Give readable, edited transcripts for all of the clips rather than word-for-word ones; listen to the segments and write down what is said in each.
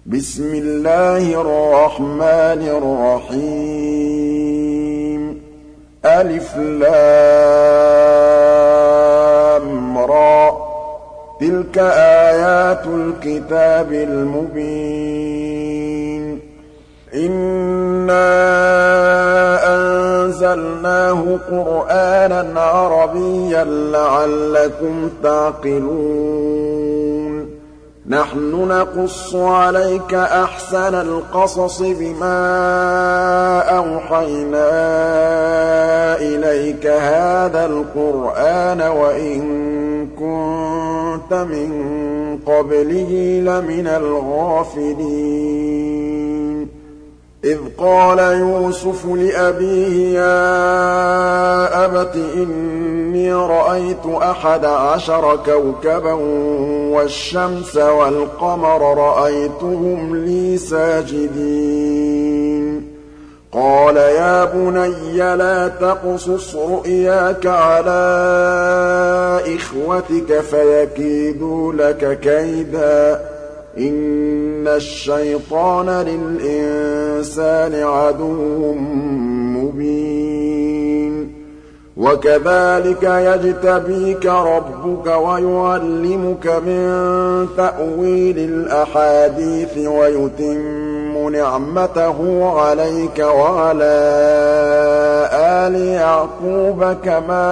بسم الله الرحمن الرحيم ألف لام را تلك آيات الكتاب المبين إنا أنزلناه قرآنا عربيا لعلكم تعقلون نحن نقص عليك أحسن القصص بما أوحينا إليك هذا القرآن وإن كنت من قبله لمن الغافلين إذ قال يوسف لأبيه يا أبت إني رأيت 11 كوكبا والشمس والقمر رأيتهم لي ساجدين قال يا بني لا تقصص رؤياك على إخوتك فيكيدوا لك كيدا إن الشيطان للإنسان عدو مبين وكذلك يجتبيك ربك ويعلمك من تأويل الأحاديث ويتم نعمته عليك وعلى آل يعقوب كما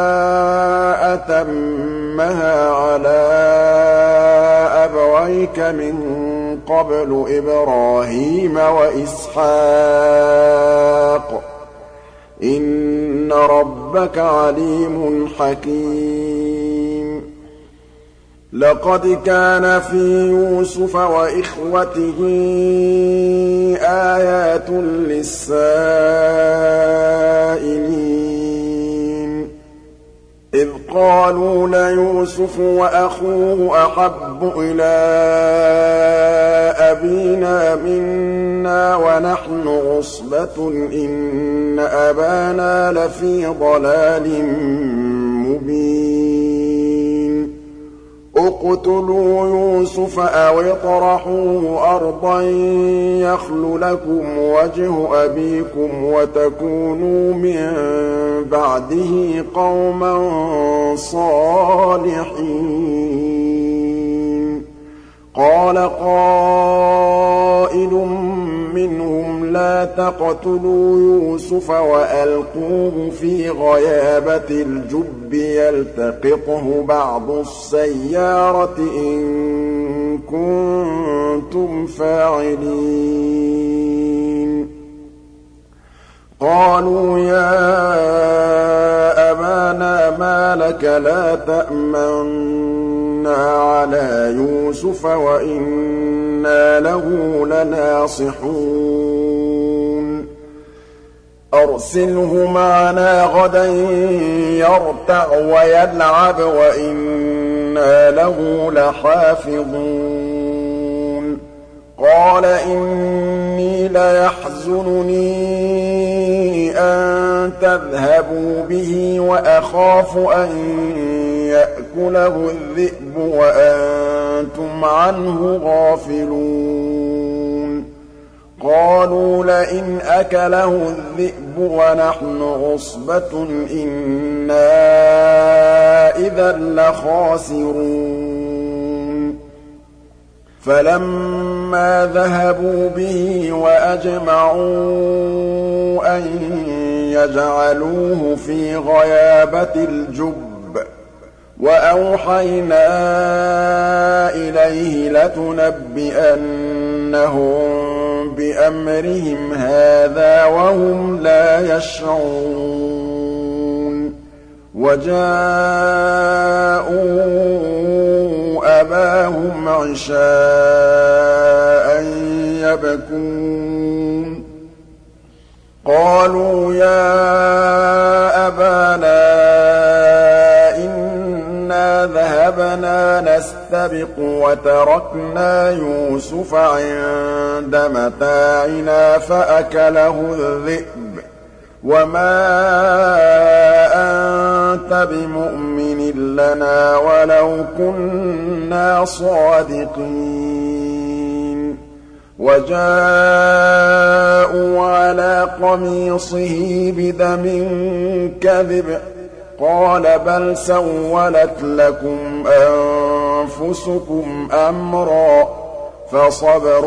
أتمها على أبويك من قبل إبراهيم وإسحاق إن ربك عليم حكيم لقد كان في يوسف وإخوته آيات للسائلين إذ قالوا ليوسف وأخوه أحب إلى أبينا منا ونحن عصبة إن أبانا لفي ضلال مبين اقتلوا يوسف أو اطرحوه أرضا يخل لكم وجه أبيكم وتكونوا من بعده قوما صالحين قال قائل منهم لا تقتلوا يوسف وألقوه في غيابة الجب يلتقطه بعض السيارة إن كنتم فاعلين قالوا يا أبانا ما لك لا تأمنا على يوسف وإنا له لناصحون أرسله معنا غدا يرتع ويلعب وإنا له لحافظون قال إني ليحزنني أن تذهبوا به وأخاف أن يأكله الذئب وأنتم عنه غافلون قالوا لئن أكله الذئب ونحن عصبة إنا إذا لخاسرون فلما ذهبوا به وأجمعوا أن يجعلوه في غيابة الجب وأوحينا إليه لتنبئنهم بأمرهم هذا وهم لا يشعرون وجاءوا أباهم عشاء يبكون قالوا يا أبانا إنا ذهبنا نستبق وتركنا يوسف عند متاعنا فأكله الذئب وما أنت بمؤمن لنا ولو كنا صادقين وَجَاءُوا عَلَىٰ قَمِيصِهِ بِدَمٍ كَذِبٍ قَالَ بَلْ سَوَّلَتْ لَكُمْ أَنفُسُكُمْ أَمْرًا ۖ فَصَبْرٌ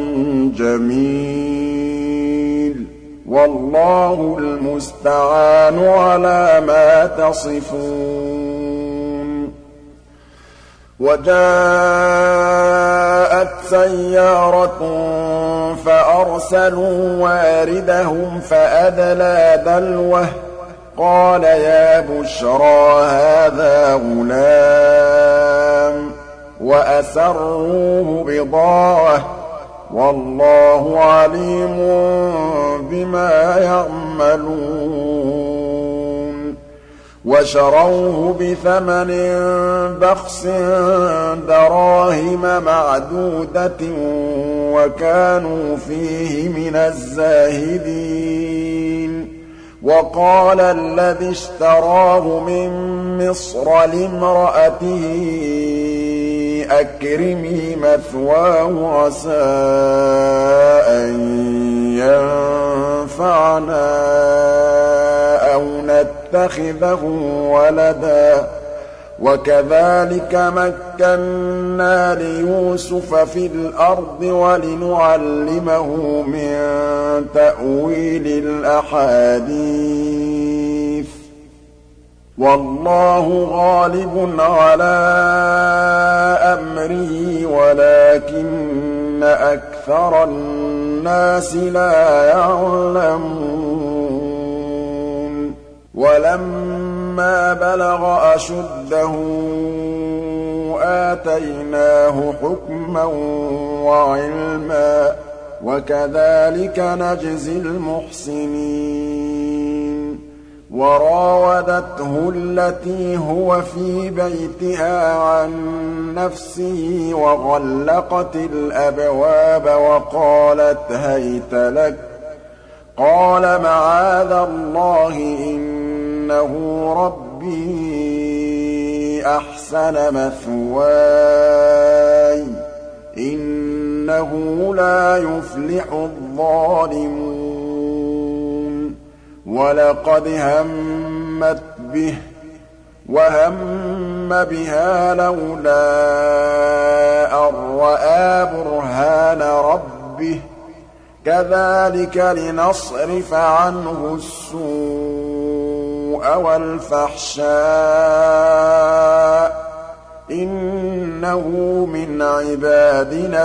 جَمِيلٌ ۖ وَاللَّهُ الْمُسْتَعَانُ عَلَىٰ مَا تَصِفُونَ وَجَاءَتْ سَيَّارَةٌ فَأَرْسَلُوا وَارِدَهُمْ فَأَدْلَىٰ دَلْوَهُ قَالَ يَا بُشْرَىٰ هَٰذَا غُلَامٌ وَأَسَرُّوهُ بِضَاعَةً ۚ وَاللَّهُ عَلِيمٌ بِمَا يَعْمَلُونَ وَشَرَوْهُ بِثَمَنٍ بَخْسٍ دَرَاهِمَ مَعْدُودَةٍ وَكَانُوا فِيهِ مِنَ الزَّاهِدِينَ وَقَالَ الَّذِي اشْتَرَاهُ مِن مِّصْرَ لِامْرَأَتِهِ أَكْرِمِي مَثْوَاهُ عَسَىٰ أَن يَنفَعَنَا أَوْ نَتَّخِذَهُ وَلَدًا ۚ وَكَذَٰلِكَ مَكَّنَّا لِيُوسُفَ فِي الْأَرْضِ وَلِنُعَلِّمَهُ مِن تَأْوِيلِ الْأَحَادِيثِ ۚ وَاللَّهُ غَالِبٌ عَلَىٰ أَمْرِهِ وَلَٰكِنَّ أَكْثَرَ النَّاسِ لَا يَعْلَمُونَ وَلَمَّا بَلَغَ أَشُدَّهُ آتَيْنَاهُ حُكْمًا وَعِلْمًا ۚ وَكَذَٰلِكَ نَجْزِي الْمُحْسِنِينَ وَرَاوَدَتْهُ الَّتِي هُوَ فِي بَيْتِهَا عَن نَّفْسِهِ وَغَلَّقَتِ الْأَبْوَابَ وَقَالَتْ هَيْتَ لَكَ ۚ قَالَ مَعَاذَ اللَّهِ إِنَّهُ رَبِّي أَحْسَنَ مَثْوَايَ ۖ إِنَّهُ لَا يُفْلِحُ الظَّالِمُونَ وَلَقَدْ هَمَّتْ بِهِ وَهَمَّ بِهَا لَوْلَا أَن رَّأَىٰ بُرْهَانَ رَبِّهِ ۚ كَذَٰلِكَ لِنَصْرِفَ عَنْهُ السُّوءَ وَالْفَحْشَاءَ ۚ إِنَّهُ مِنْ عِبَادِنَا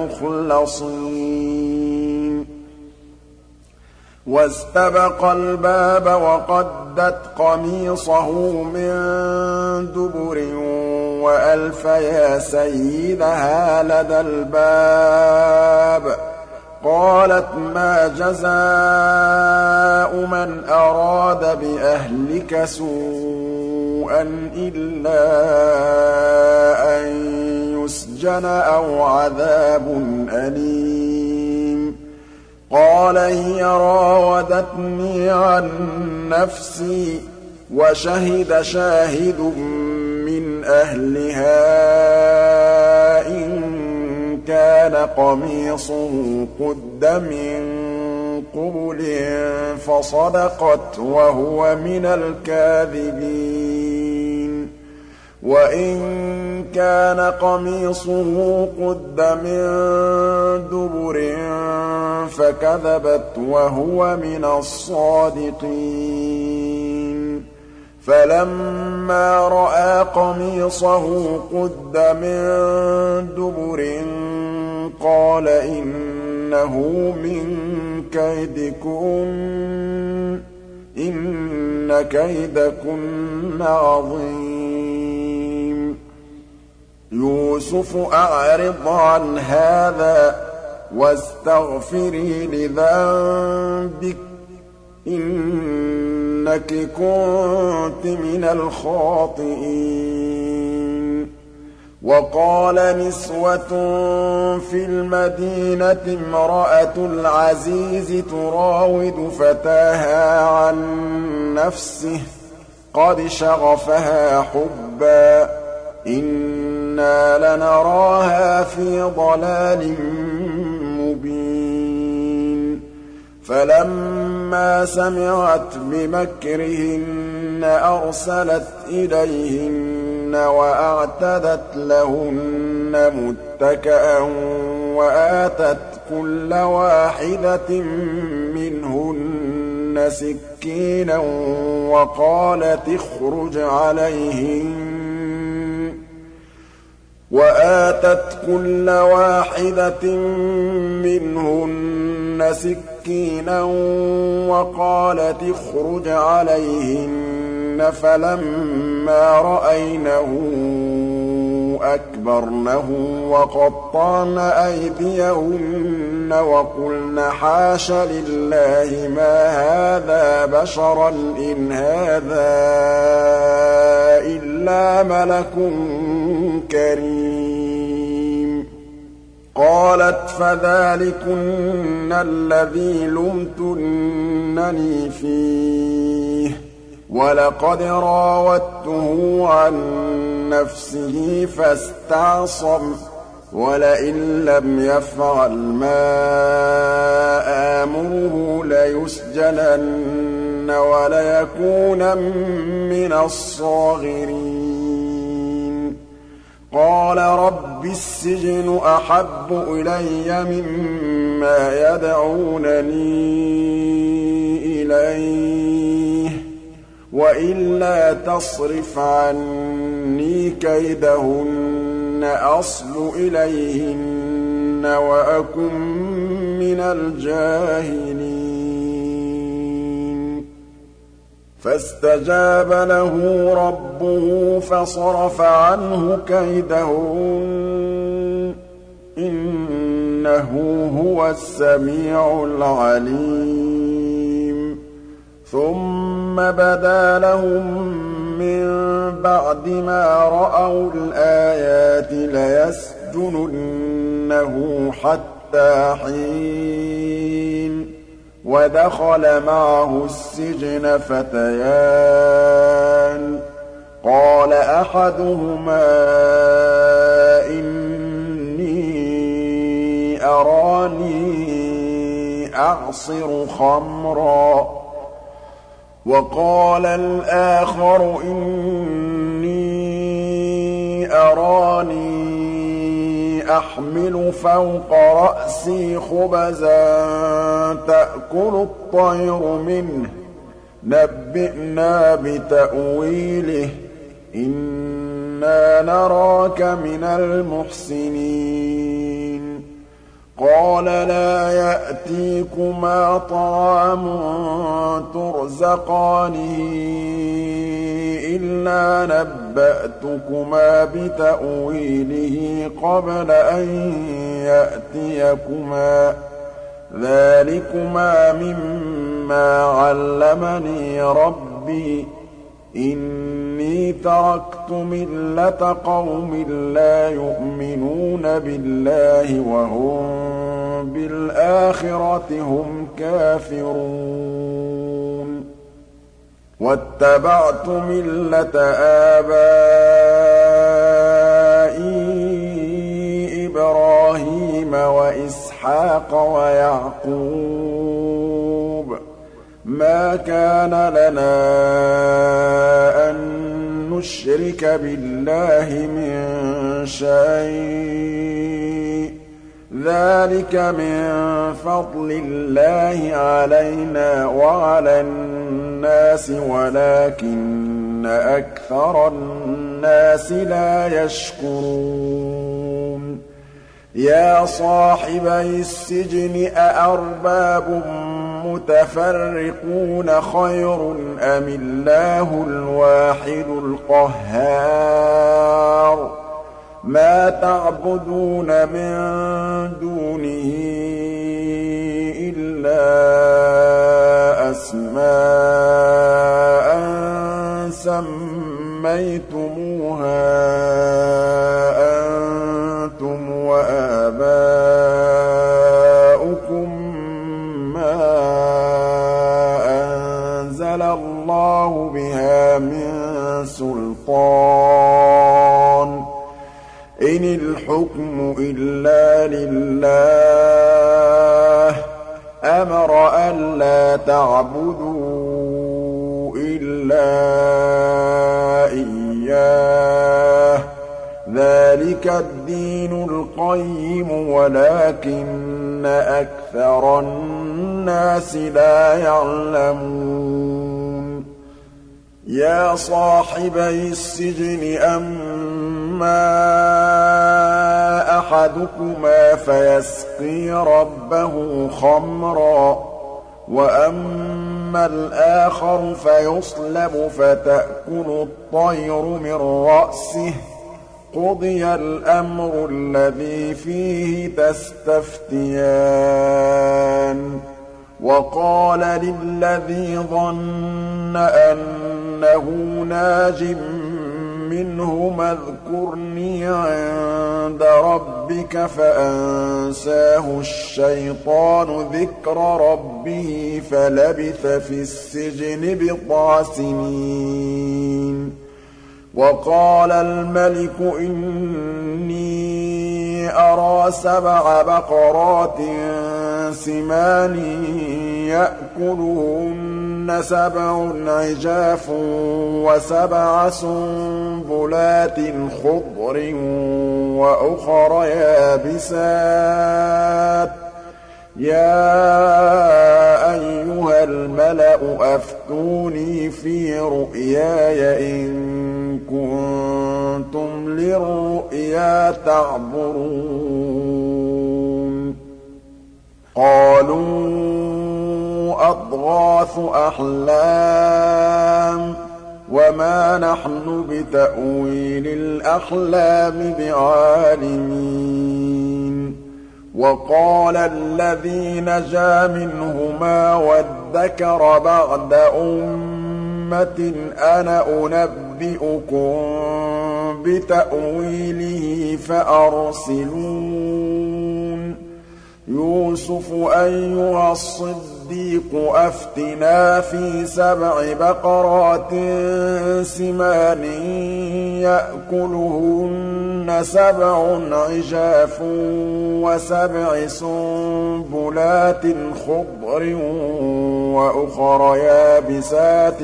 الْمُخْلَصِينَ وَاسْتَبَقَ الْبَابَ وَقَدَّتْ قَمِيصَهُ مِن دُبُرٍ وَأَلْفَ يَا سَيِّدَهَا لَدَى الْبَابِ ۚ قَالَتْ مَا جَزَاءُ مَنْ أَرَادَ بِأَهْلِكَ سُوءًا إِلَّا أَن يُسْجَنَ أَوْ عَذَابٌ أَلِيمٌ قَالَ هِيَ رَاوَدَتْنِي عَن نَّفْسِي ۚ وَشَهِدَ شَاهِدٌ مِّنْ أَهْلِهَا إِن كَانَ قَمِيصُهُ قُدَّ مِن قُبُلٍ فَصَدَقَتْ وَهُوَ مِنَ الْكَاذِبِينَ وَإِن كَانَ قَمِيصُهُ قُدَّ مِن دُبُرٍ فَكَذَبَتْ وَهُوَ مِنَ الصَّادِقِينَ فَلَمَّا رَأَىٰ قَمِيصَهُ قُدَّ مِن دُبُرٍ قَالَ إِنَّهُ مِن كَيْدِكُنَّ ۖ إِنَّ كَيْدَكُنَّ عَظِيمٌ يُوسُفُ أَعْرِضْ عَنْ هَٰذَا وَاسْتَغْفِرِي لِذَنبِكِ ۖ إِنَّكِ كُنتِ مِنَ الْخَاطِئِينَ وَقَالَ نِسْوَةٌ فِي الْمَدِينَةِ امْرَأَتُ الْعَزِيزِ تُرَاوِدُ فَتَاهَا عَن نَّفْسِهِ ۖ قَدْ شَغَفَهَا حُبًّا ۖ إِنَّا لَنَرَاهَا فِي ضَلَالٍ مُّبِينٍ فَلَمَّا سَمِعَتْ بِمَكْرِهِنَّ أَرْسَلَتْ إِلَيْهِنَّ وَأَعْتَدَتْ لَهُنَّ مُتَّكَأً وَآتَتْ كُلَّ واحدة مِّنْهُنَّ سِكِّينًا وقالت اخرج عليهن فلما رأينه أكبرنه وقطعن أيديهن وقلن حاش لله ما هذا بشرا إن هذا إلا ملك كريم. قالت فذلكن الذي لمتنني فيه ولقد راودته عن نفسه فاستعصم ولئن لم يفعل ما آمره ليسجنن وليكونن من الصاغرين. قال رب السجن أحب إلي مما يدعونني إليه وإلا تصرف عني كيدهن أصب إليهن وأكن من الجاهلين. فاستجاب له ربه فصرف عنه كيدهن إنه هو السميع العليم. ثم بدا لهم من بعد ما رأوا الآيات ليسجننه حتى حين. ودخل معه السجن فتيان قال أحدهما إني أراني أعصر خمرا وقال الآخر إني أراني أحمل فوق رأسي خبزا تأكل الطير منه نبئنا بتأويله إنا نراك من المحسنين. قال لا يأتيكما طعام ترزقانه إلا نبأتكما بتأويله قبل أن يأتيكما ذلكما مما علمني ربي إني تركت ملة قوم لا يؤمنون بالله وهم بالآخرة هم كافرون. واتبعت ملة آبائي إبراهيم وإسحاق ويعقوب ما كان لنا أن نشرك بالله من شيء ذلك من فضل الله علينا وعلى الناس ولكن أكثر الناس لا يشكرون. يا صاحبي السجن أأرباب متفرقون خير أم الله الواحد القهار ما تعبدون من دونه إلا أسماء سميتموها أنتم وآباؤكم ما أنزل الله بها من سلطان إن الحكم إلا لله أمر أن أَلَّا تَعْبُدُوا إِلَّا إِيَّاهُ ۚ ذَٰلِكَ الدِّينُ الْقَيِّمُ وَلَٰكِنَّ أَكْثَرَ النَّاسِ لَا يَعْلَمُونَ يَا صَاحِبَيِ السِّجْنِ أَمَّا أَحَدُكُمَا فَيَسْقِي رَبَّهُ خَمْرًا وَأَمَّا الْآخَرُ فَيُصْلَبُ فَتَأْكُلُ الطَّيْرُ مِن رَّأْسِهِ ۚ قُضِيَ الْأَمْرُ الَّذِي فِيهِ تَسْتَفْتِيَانِ وَقَالَ لِلَّذِي ظَنَّ أَنَّهُ نَاجٍ مِّنْهُمَا اذْكُرْنِي عِندَ رَبِّكَ فَأَنسَاهُ الشَّيْطَانُ ذِكْرَ رَبِّهِ فَلَبِثَ فِي السِّجْنِ بِضْعَ سِنِينَ وَقَالَ الملك إِنِّي أَرَىٰ 7 بَقَرَاتٍ سِمَانٍ يَأْكُلُهُنَّ 7 عِجَافٌ و7 سُنبُلَاتٍ خُضْرٍ وَأُخَرَ يَابِسَاتٍ ۖ يَا أَيُّهَا الْمَلَأُ أَفْتُونِي فِي رُؤْيَايَ إِن كُنتُمْ لِلرُّؤْيَا تَعْبُرُونَ قَالُوا أَضْغَاثُ أَحْلَامٍ وَمَا نَحْنُ بِتَأْوِيلِ الْأَحْلَامِ بِعَالِمِينَ وَقَالَ الَّذِي نَجَا مِنْهُمَا وَادَّكَرَ بَعْدَ أُمَّةٍ أَنَا أُنَبِّئُكُم بِتَأْوِيلِهِ فَأَرْسِلُونِ يُوسُفُ أَيُّهَا الصِّدِّيقُ أَفْتِنَا فِي 7 بَقَرَاتٍ سِمَانٍ يَأْكُلُهُنَّ 7 عِجَافٌ و7 سُنبُلَاتٍ خُضْرٍ وَأُخَرَ يَابِسَاتٍ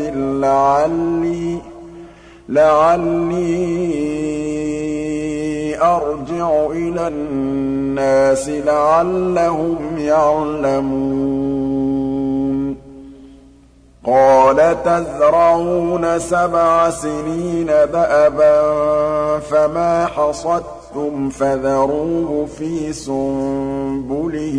لَعَلِّي أَرْجِعُ إِلَى النَّاسِ لَعَلَّهُمْ يَعْلَمُونَ قَالَ تَزْرَعُونَ 7 سِنِينَ دَأَبًا فَمَا حَصَدتُّمْ فَذَرُوهُ فِي سُنبُلِهِ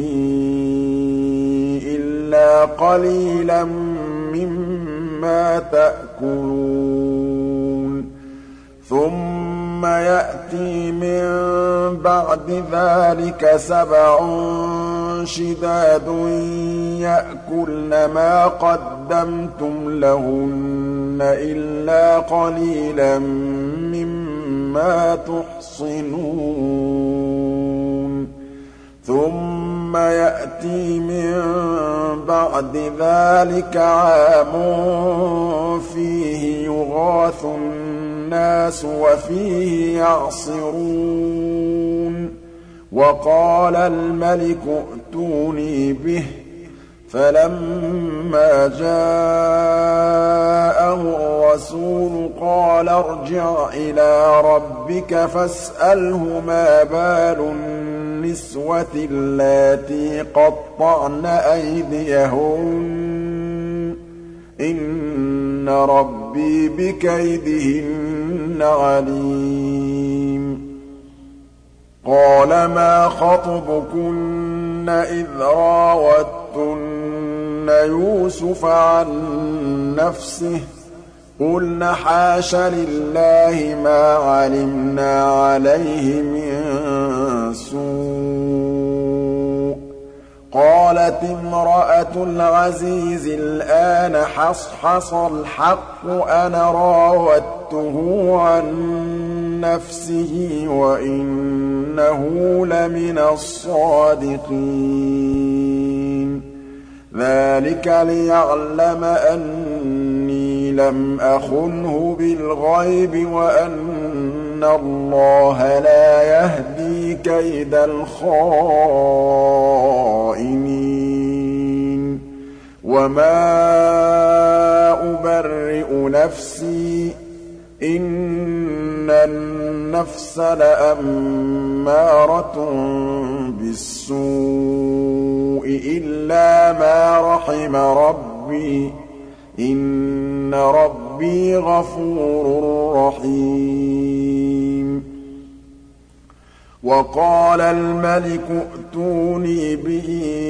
إِلَّا قَلِيلًا مِّمَّا تَأْكُلُونَ ثُمَّ يَأْتِي مِن بَعْدِ ذَٰلِكَ 7 شِدَادٌ يَأْكُلْنَ مَا قَدَّمْتُمْ لَهُنَّ إِلَّا قَلِيلًا مِّمَّا تُحْصِنُونَ ثُمَّ يَأْتِي مِن بَعْدِ ذَٰلِكَ عَامٌ فِيهِ يُغَاثُ النَّاسُ وَفِيهِ يَعْصِرُونَ وَقَالَ الملك ائْتُونِي بِهِ فَلَمَّا جَاءَهُ الرَّسُولُ قَالَ ارْجِعْ إِلَىٰ رَبِّكَ فَاسْأَلْهُ مَا بَالُ النِّسْوَةِ اللَّاتِي قَطَّعْنَ أَيْدِيَهُنَّ ۚ إِنَّ رَبِّي بِكَيْدِهِنَّ عَلِيمٌ قَالَ مَا خَطْبُكُنَّ إِذْ رَاوَدتُّنَّ يُوسُفَ عَن نَّفْسِهِ ۚ قُلْنَ حَاشَ لِلَّهِ مَا عَلِمْنَا عَلَيْهِ مِن سُوءٍ ۚ قَالَتِ امْرَأَتُ الْعَزِيزِ الْآنَ حَصْحَصَ الْحَقُّ أَنَا رَاوَدتُّهُ عَن نَّفْسِهِ وَإِنَّهُ لَمِنَ الصَّادِقِينَ ذَٰلِكَ لِيَعْلَمَ أَنِّي لَمْ أَخُنْهُ بِالْغَيْبِ وَأَنَّ اللَّهَ لَا يَهْدِي كَيْدَ الْخَائِنِينَ وَمَا أُبَرِّئُ نَفْسِي ۚ إِنَّ النَّفْسَ لَأَمَّارَةٌ بِالسُّوءِ إِلَّا مَا رَحِمَ رَبِّي ۚ إِنَّ رَبِّي غَفُورٌ رَّحِيمٌ وَقَالَ الْمَلِكُ ائْتُونِي بِهِ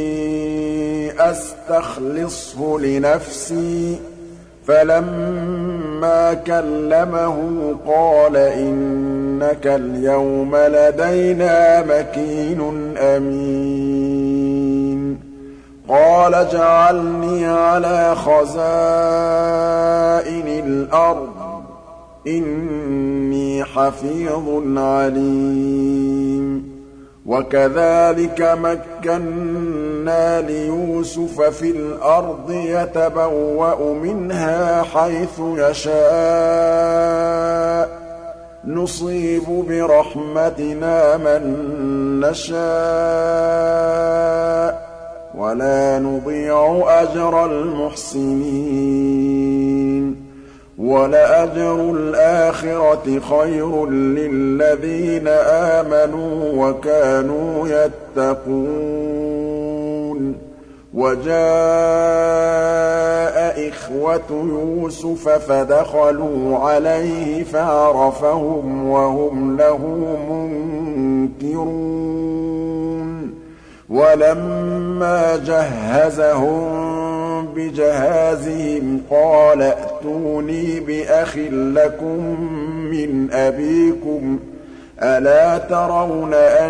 أَسْتَخْلِصْهُ لِنَفْسِي ۖ فَلَمَّا كَلَّمَهُ قَالَ إِنَّكَ الْيَوْمَ لَدَيْنَا مَكِينٌ أَمِينٌ قَالَ اجْعَلْنِي عَلَىٰ خَزَائِنِ الْأَرْضِ ۖ إِنِّي حَفِيظٌ عَلِيمٌ وَكَذَٰلِكَ مَكَّنَّا لِيُوسُفَ فِي الْأَرْضِ يَتَبَوَّأُ مِنْهَا حَيْثُ يَشَاءُ ۚ نُصِيبُ بِرَحْمَتِنَا مَن نَّشَاءُ ۖ وَلَا نُضِيعُ أَجْرَ الْمُحْسِنِينَ وَلَأَجْرُ الْآخِرَةِ خَيْرٌ لِّلَّذِينَ آمَنُوا وَكَانُوا يَتَّقُونَ وَجَاءَ إِخْوَةُ يُوسُفَ فَدَخَلُوا عَلَيْهِ فَعَرَفَهُمْ وَهُمْ لَهُ مُنكِرُونَ وَلَمَّا جَهَّزَهُم بِجَهَازِهِمْ قَالَ ائْتُونِي بِأَخٍ لَّكُم مِّنْ أَبِيكُمْ ۚ أَلَا تَرَوْنَ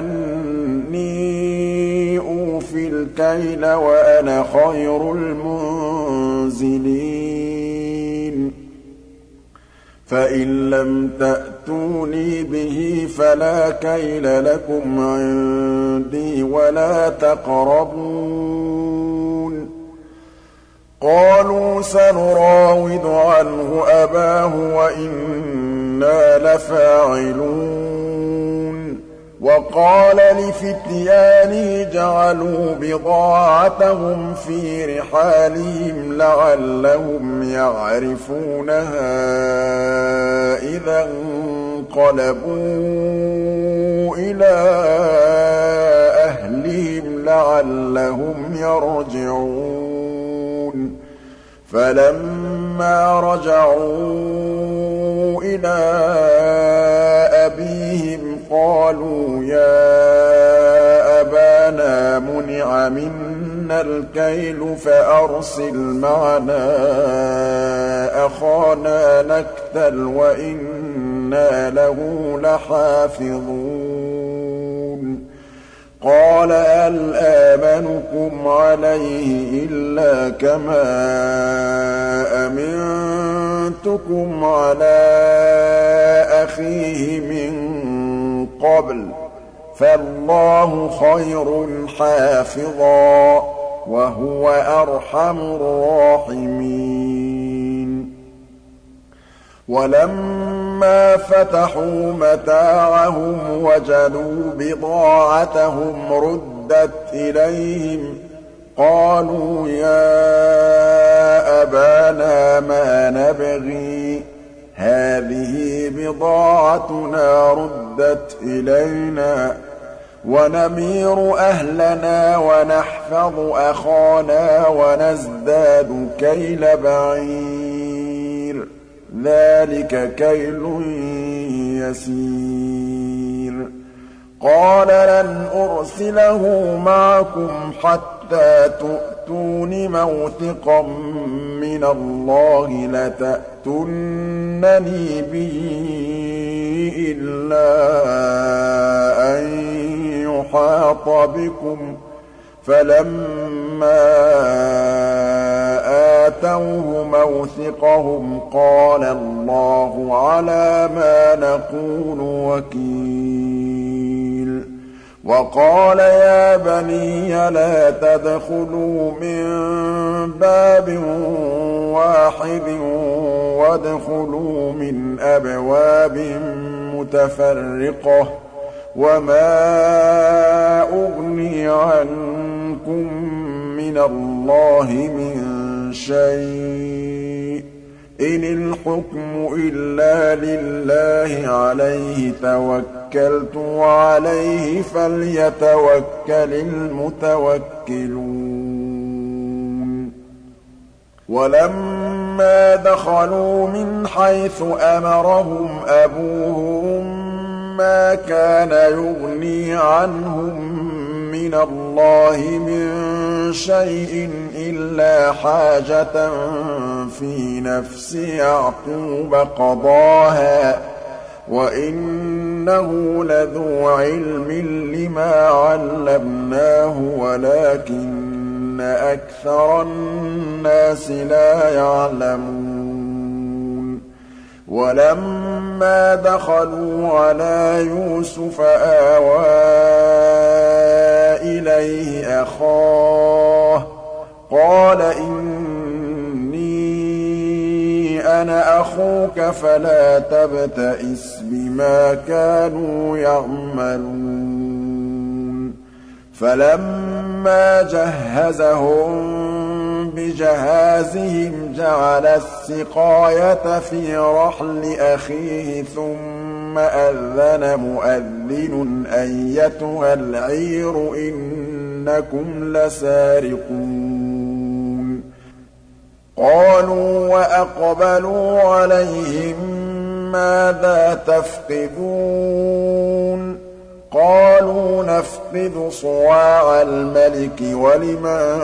أَنِّي أُوفِي الْكَيْلَ وَأَنَا خَيْرُ الْمُنزِلِينَ فَإِن لَّمْ تَأْتُونِي بِهِ فَلَا كَيْلَ لَكُمْ عِندِي وَلَا تَقْرَبُونِ قَالُوا سَنُرَاوِدُ عَنْهُ أَبَاهُ وَإِنَّا لَفَاعِلُونَ وَقَالَ لِفِتْيَانِهِ جَعَلُوا بِضَاعَتَهُمْ فِي رِحَالِهِمْ لَعَلَّهُمْ يَعْرِفُونَهَا إِذَا انقَلَبُوا إِلَىٰ أَهْلِهِمْ لَعَلَّهُمْ يَرْجِعُونَ فَلَمَّا رَجَعُوا إِلَىٰ أَبِيهِمْ قَالُوا يَا أَبَانَا مُنِعَ مِنَّا الْكَيْلُ فَأَرْسِلْ مَعَنَا أَخَانَا نَكْتَلْ وَإِنَّا لَهُ لَحَافِظُونَ قَالَ هَلْ آمَنُكُمْ عَلَيْهِ إِلَّا كَمَا أَمِنتُكُمْ عَلَىٰ أَخِيهِ مِن قَبْلُ ۖ فَاللَّهُ خَيْرٌ حَافِظًا ۖ وَهُوَ أَرْحَمُ الرَّاحِمِينَ وَلَمَّا فَتَحُوا مَتَاعَهُمْ وَجَدُوا بِضَاعَتَهُمْ رُدَّتْ إِلَيْهِمْ ۖ قَالُوا يَا أَبَانَا مَا نَبْغِي ۖ هَٰذِهِ بِضَاعَتُنَا رُدَّتْ إِلَيْنَا ۖ وَنَمِيرُ أَهْلَنَا وَنَحْفَظُ أَخَانَا وَنَزْدَادُ كَيْلَ بَعِيرٍ ۖ ذَٰلِكَ كَيْلٌ يَسِيرٌ قَالَ لَنْ أُرْسِلَهُ مَعَكُمْ حَتَّىٰ تُؤْتُونِ مَوْثِقًا مِّنَ اللَّهِ لَتَأْتُنَّنِي بِهِ إِلَّا أَن يُحَاطَ بِكُمْ ۖ فَلَمَّا آتَوْهُ مَوْثِقَهُمْ قَالَ اللَّهُ عَلَىٰ مَا نَقُولُ وَكِيلٌ وَقَالَ يَا بَنِيَّ لَا تَدْخُلُوا مِن بَابٍ وَاحِدٍ وَادْخُلُوا مِنْ أَبْوَابٍ مُّتَفَرِّقَةٍ ۖ وَمَا أُغْنِي عَنكُم مِّنَ اللَّهِ مِن شَيْءٍ ۚ إِنِ الْحُكْمُ إِلَّا لِلَّهِ عَلَيْهِ تَوَكَّلْتُ وَعَلَيْهِ فَلْيَتَوَكَّلِ الْمُتَوَكِّلُونَ وَلَمَّا دَخَلُوا مِنْ حَيْثُ أَمَرَهُمْ أَبُوهُم مَّا كَانَ يُغْنِي عَنْهُم مِّنَ اللَّهِ مِن شَيْءٍ إِلَّا حَاجَةً فِي نَفْسِ يَعْقُوبَ قَضَاهَا ۚ وَإِنَّهُ لَذُو عِلْمٍ لِّمَا عَلَّمْنَاهُ وَلَٰكِنَّ أَكْثَرَ النَّاسِ لَا يَعْلَمُونَ وَلَمَّا دَخَلُوا عَلَىٰ يُوسُفَ آوَىٰ إِلَيْهِ أَخَاهُ قَالَ إِنِّي أَنَا أَخُوكَ فَلَا تَبْتَئِسْ بِمَا كَانُوا يَعْمَلُونَ فَلَمَّا جَهَّزَهُم بِجَهَازِهِمْ جَعَلَ السِّقَايَةَ فِي رَحْلِ أَخِيهِ ثُمَّ أَذَّنَ مُؤَذِّنٌ أَيَّتُهَا الْعِيرُ إِنَّكُمْ لَسَارِقُونَ قَالُوا وَأَقْبَلُوا عَلَيْهِم مَّاذَا تَفْقِدُونَ قَالُوا نَفْقِدُ صُوَاعَ الْمَلِكِ وَلِمَن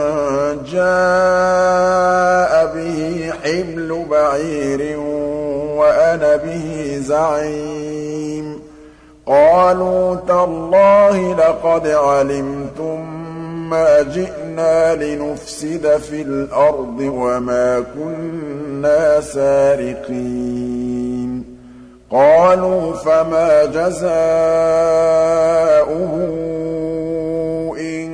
جَاءَ بِهِ حِمْلُ بَعِيرٍ وَأَنَا بِهِ زَعِيمٌ قَالُوا تَاللَّهِ لَقَدْ عَلِمْتُم مَّا جِئْنَا لِنُفْسِدَ فِي الْأَرْضِ وَمَا كُنَّا سَارِقِينَ قَالُوا فَمَا جَزَاؤُهُ إِن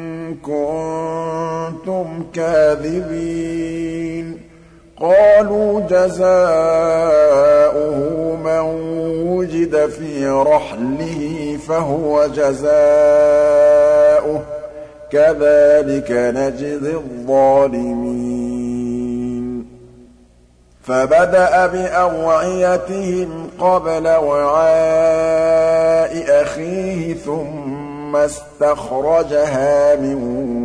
كُنتُمْ كَاذِبِينَ قَالُوا جَزَاؤُهُ مَن وُجِدَ فِي رَحْلِهِ فَهُوَ جَزَاؤُهُ ۚ كَذَٰلِكَ نَجْزِي الظَّالِمِينَ فَبَدَأَ بِأَوْعِيَتِهِمْ قَبْلَ وِعَاءِ أَخِيهِ ثُمَّ اسْتَخْرَجَهَا مِن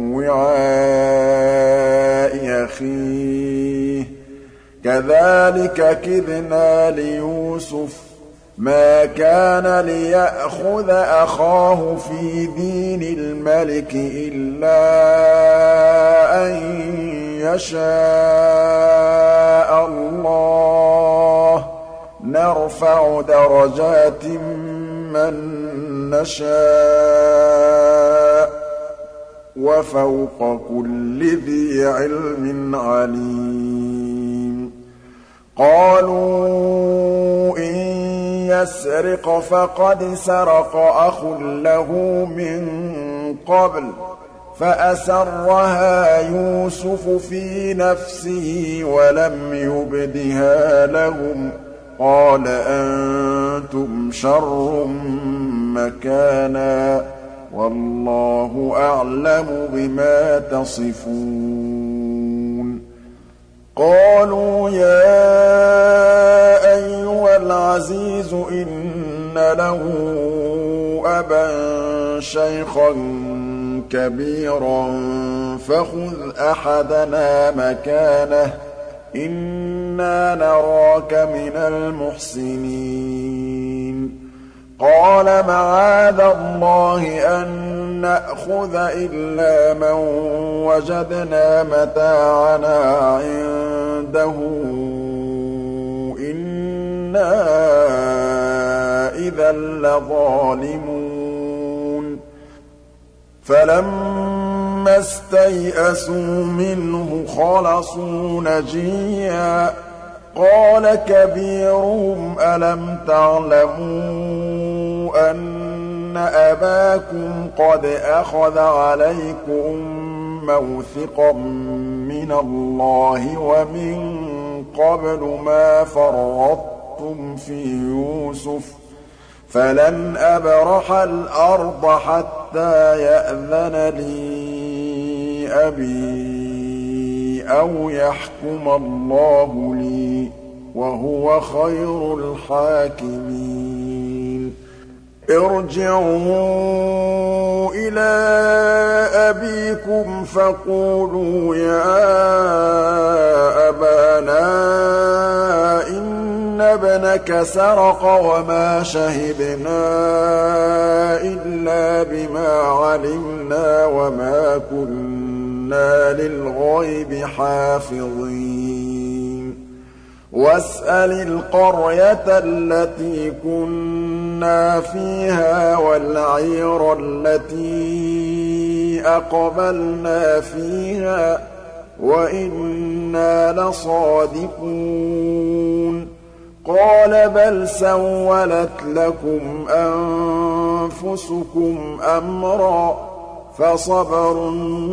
وِعَاءِ أَخِيهِ ۚ كَذَٰلِكَ كِدْنَا لِيُوسُفَ ۖ مَا كَانَ لِيَأْخُذَ أَخَاهُ فِي دِينِ الْمَلِكِ إِلَّا أَن يَشَاءَ اللَّهُ ۚ نَرْفَعُ دَرَجَاتٍ مَّن نَّشَاءُ ۗ وَفَوْقَ كُلِّ ذِي عِلْمٍ عَلِيمٌ قَالُوا إِن يَسْرِقْ فَقَدْ سَرَقَ أَخٌ لَّهُ مِن قَبْلُ فَأَسَرَّهَا يُوسُفُ فِي نَفْسِهِ وَلَمْ يُبْدِهَا لَهُمْ ۚ قَالَ أَنتُمْ شَرٌّ مَّكَانًا ۖ وَاللَّهُ أَعْلَمُ بِمَا تَصِفُونَ قَالُوا يَا أَيُّهَا الْعَزِيزُ إِنَّ لَهُ أَبًا شَيْخًا كَبِيرًا فَخُذْ أَحَدَنَا مَكَانَهُ إِنَّا نَرَاكَ مِنَ الْمُحْسِنِينَ قَالَ مَعَاذَ اللَّهِ أَن نَّأْخُذَ إِلَّا مَن وَجَدْنَا مَتَاعَنَا عِندَهُ إِنَّا إِذًا لَّظَالِمُونَ فَلَمَّا اسْتَيْأَسُوا مِنْهُ خَلَصُوا نَجِيًّا قَالَ كَبِيرُهُمْ أَلَمْ تَعْلَمُوا أَنَّ أَبَاكُمْ قَدْ أَخَذَ عَلَيْكُم مَّوْثِقًا مِّنَ اللَّهِ وَمِن قَبْلُ مَا فَرَّطتُمْ فِي يُوسُفَ ۖ فَلَنْ أَبْرَحَ الْأَرْضَ حَتَّىٰ يَأْذَنَ لِي أبي أو يحكم الله لي وهو خير الحاكمين ارجعوا إلى أبيكم فقولوا يا أبانا إن ابنك سرق وما شهدنا إلا بما علمنا وما كنا للغيب حافظين واسأل القرية التي كنا فيها والعير التي أقبلنا فيها وإنا لصادقون قال بل سولت لكم أنفسكم أمرا فصبر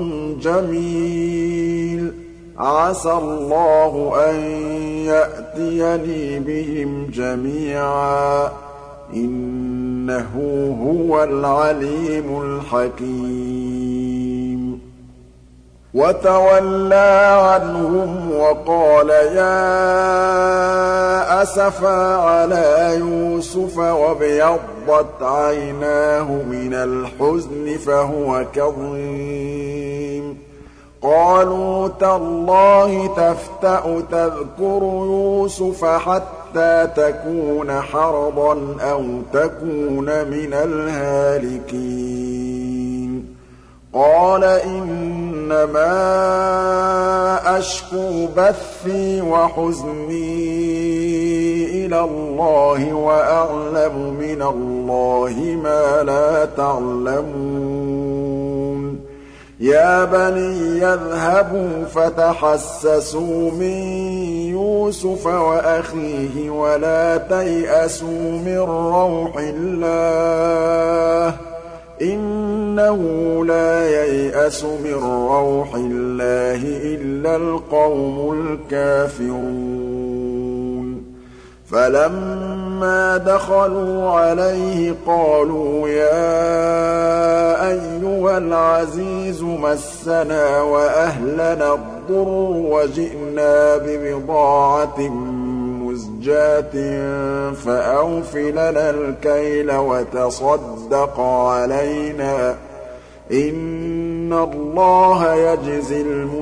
جميل عسى الله أن يأتيني بهم جميعا إنه هو العليم الحكيم وتولى عنهم وقال يا أسفا على يوسف وابيضت عيناه من الحزن فهو كظيم قالوا تالله تفتأ تذكر يوسف حتى تكون حرضا أو تكون من الهالكين قال إنما أشكو بثي وحزني إلى الله وأعلم من الله ما لا تعلمون يا بني اذهبوا فتحسسوا من يوسف وأخيه ولا تيأسوا من روح الله إنه لا ييأس من روح الله إلا القوم الكافرون فلما دخلوا عليه قالوا يا أيها العزيز مسنا وأهلنا الضر وجئنا ببضاعة مزجاة فأوف لنا الكيل وتصدق علينا إن الله يجزي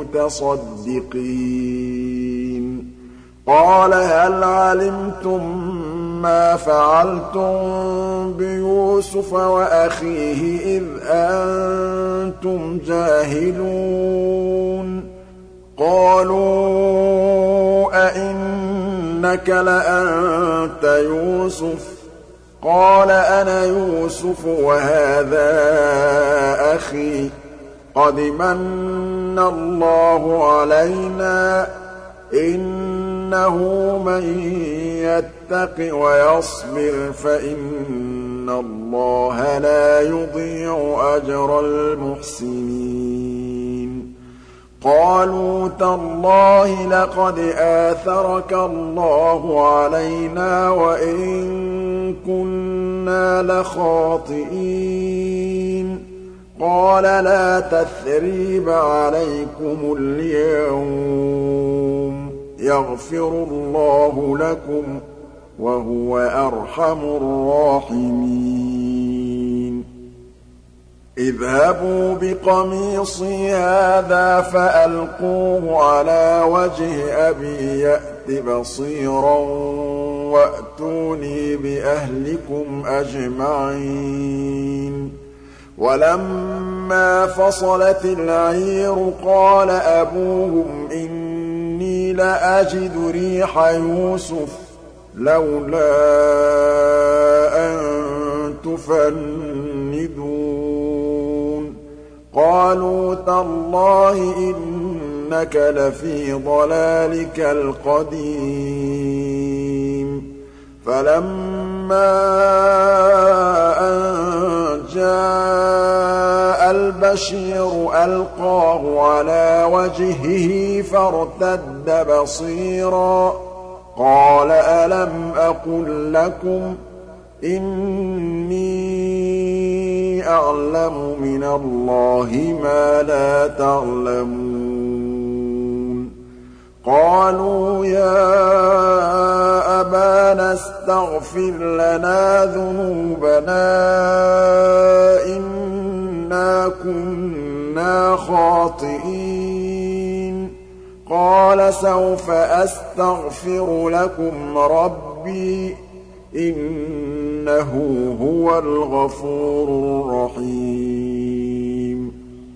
المتصدقين قال هل علمتم ما فعلتم بيوسف وأخيه إذ أنتم جاهلون قالوا أئنك لأنت يوسف قال أنا يوسف وهذا أخي قد من الله علينا إنه من يتق ويصبر فإن الله لا يضيع أجر المحسنين قالوا تالله لقد آثرك الله علينا وإن كنا لخاطئين قال لا تثريب عليكم اليوم يغفر الله لكم وهو أرحم الراحمين اذهبوا بقميصي هذا فألقوه على وجه أبي يأت بصيرا وأتوني بأهلكم أجمعين ولما فصلت العير قال أبوهم إني لأجد ريح يوسف لولا أن تفندون قالوا تالله إنك لفي ضلالك القديم فلما أن جاء البشير ألقاه على وجهه فارتد بصيرا قال ألم أقل لكم إني أعلم من الله ما لا تعلمون قالوا يا أبانا استغفر لنا ذنوبنا إنا كنا خاطئين قال سوف أستغفر لكم ربي إنه هو الغفور الرحيم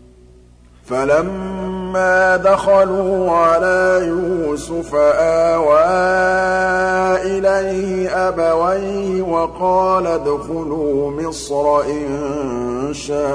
فلما دخلوا على يوسف آوى إليه أبويه وقال ادخلوا مصر إن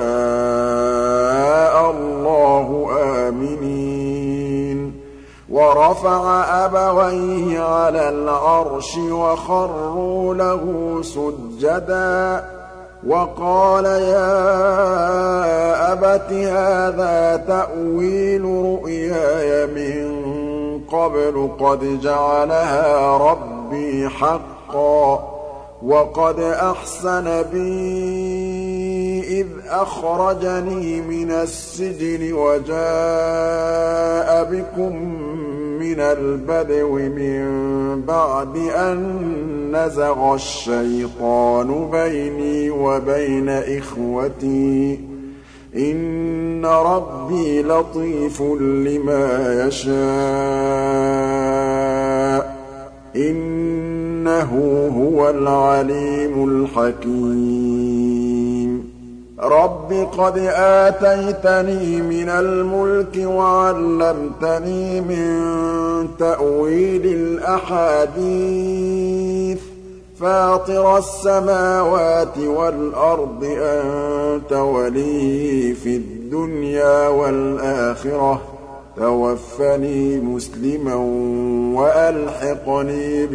شاء الله آمنين ورفع أبويه على العرش وخروا له سجدا وقال يا أبت هذا تأويل رؤياي من قبل قد جعلها ربي حقا وقد أحسن بي إذ أخرجني من السجن وجاء بكم من البدو من بعد أن نزغ الشيطان بيني وبين إخوتي إن ربي لطيف لما يشاء إنه هو العليم الحكيم رب قد آتيتني من الملك وعلمتني من تأويل الأحاديث فاطر السماوات والأرض أنت ولي في الدنيا والآخرة توفني مسلما وألحقني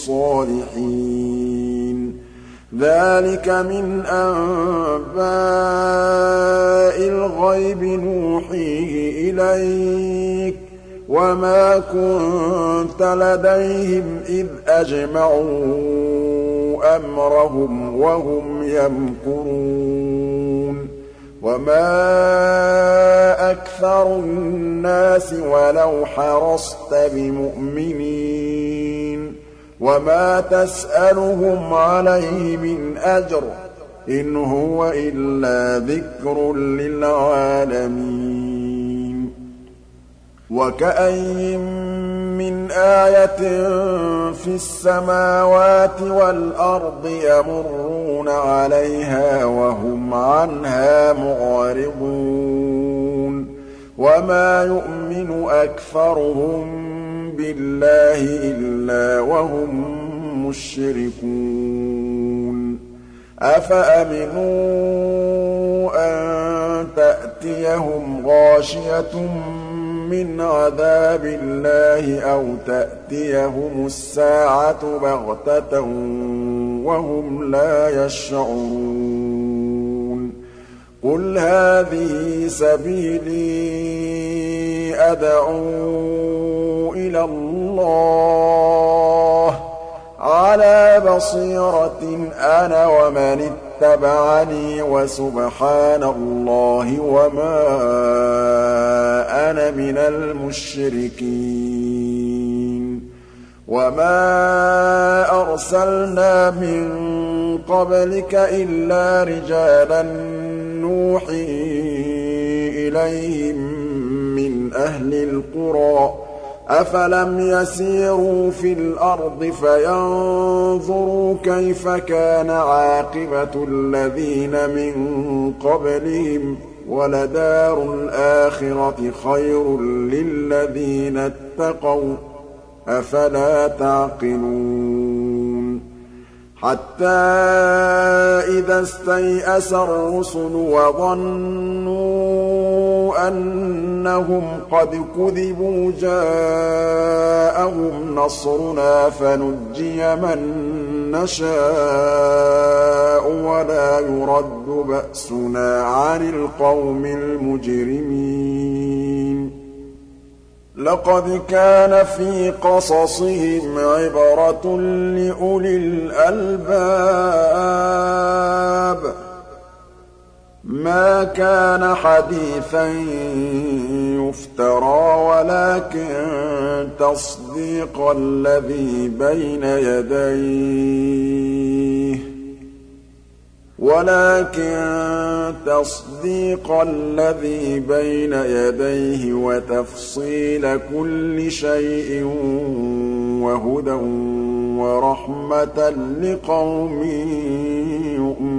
بالصالحين ذلك من أنباء الغيب نوحيه إليك وما كنت لديهم إذ أجمعوا أمرهم وهم يمكرون وما أكثر الناس ولو حرصت بمؤمنين وما تسألهم عليه من أجر إن هو إلا ذكر للعالمين وكأين من آية في السماوات والأرض يمرون عليها وهم عنها معرضون وما يؤمن أكثرهم بالله إلا وهم مشركون أفأمنوا أن تأتيهم غاشية من عذاب الله أو تأتيهم الساعة بغتة وهم لا يشعرون قل هذه سبيلي أدعو إلى الله على بصيرة أنا ومن اتبعني وسبحان الله وما أنا من المشركين وما أرسلنا من قبلك إلا رجالا نوحي إليهم من أهل القرى أفلم يسيروا في الأرض فينظروا كيف كان عاقبة الذين من قبلهم ولدار الآخرة خير للذين اتقوا أفلا تعقلون حتى إذا استيأس الرسل وظنوا أنهم قد كذبوا جاءهم نصرنا فنجي من نشاء ولا يرد بأسنا عن القوم المجرمين لقد كان في قصصهم عبرة لأولي الألباب مَا كَانَ حَدِيثًا يُفْتَرَىٰ وَلَٰكِن تَصْدِيقَ الَّذِي بَيْنَ يَدَيْهِ وَتَفْصِيلَ كُلِّ شَيْءٍ وَهُدًى وَرَحْمَةً لِّقَوْمٍ يُؤْمِنُونَ